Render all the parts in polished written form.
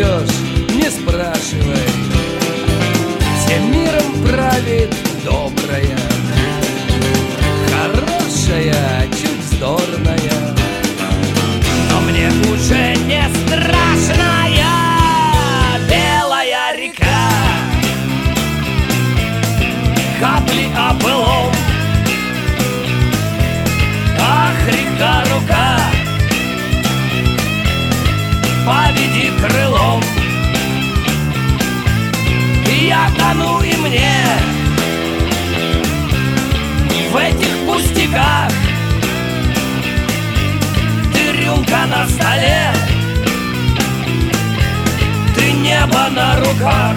пьешь, не спрашивай. Всем миром правит добрая, хорошая, чуть вздорная. Но мне уже не страшная белая река. Капли о былом, ах, река-рука, поведи крылом. Я тону, и мне в этих пустяках. Ты рюмка на столе, ты небо на руках.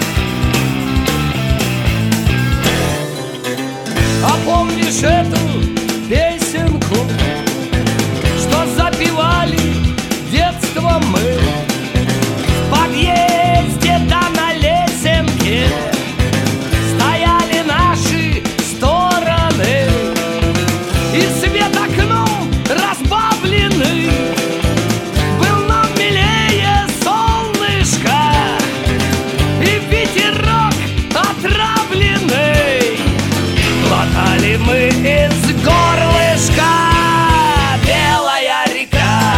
А помнишь эту песенку, что запевали детством мы? В подъезде да на лесенке стояли наши стороны, и свет окном разбавленный был нам милее солнышко, и ветерок отравленный глотали мы из горлышка. Белая река,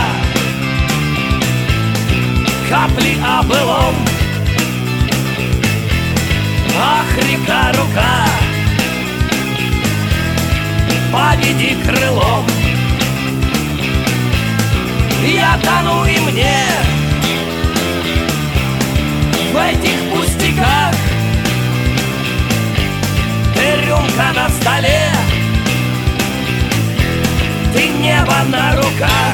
капли о былом, ах, река-рука, поведи крылом. Я тону, и мне в этих пустяках. Ты рюмка на столе, ты небо на руках.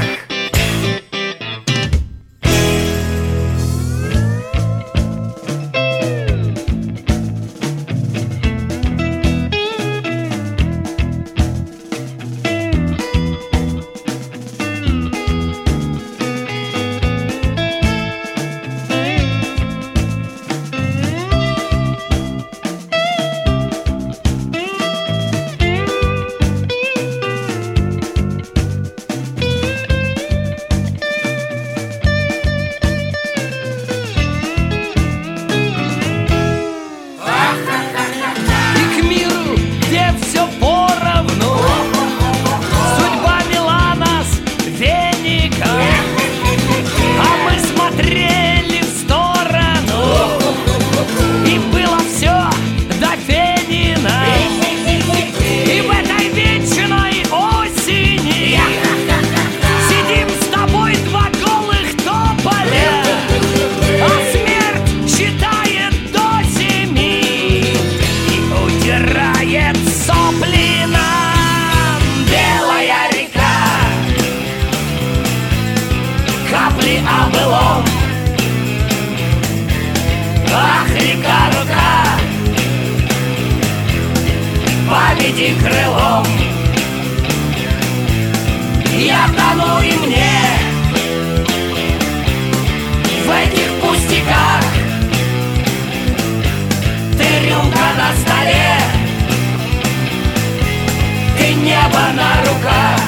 Капли о былом, ах, река-рука, поведи крылом. Я тону, и мне в этих пустяках. Ты рюмка на столе, ты небо на руках.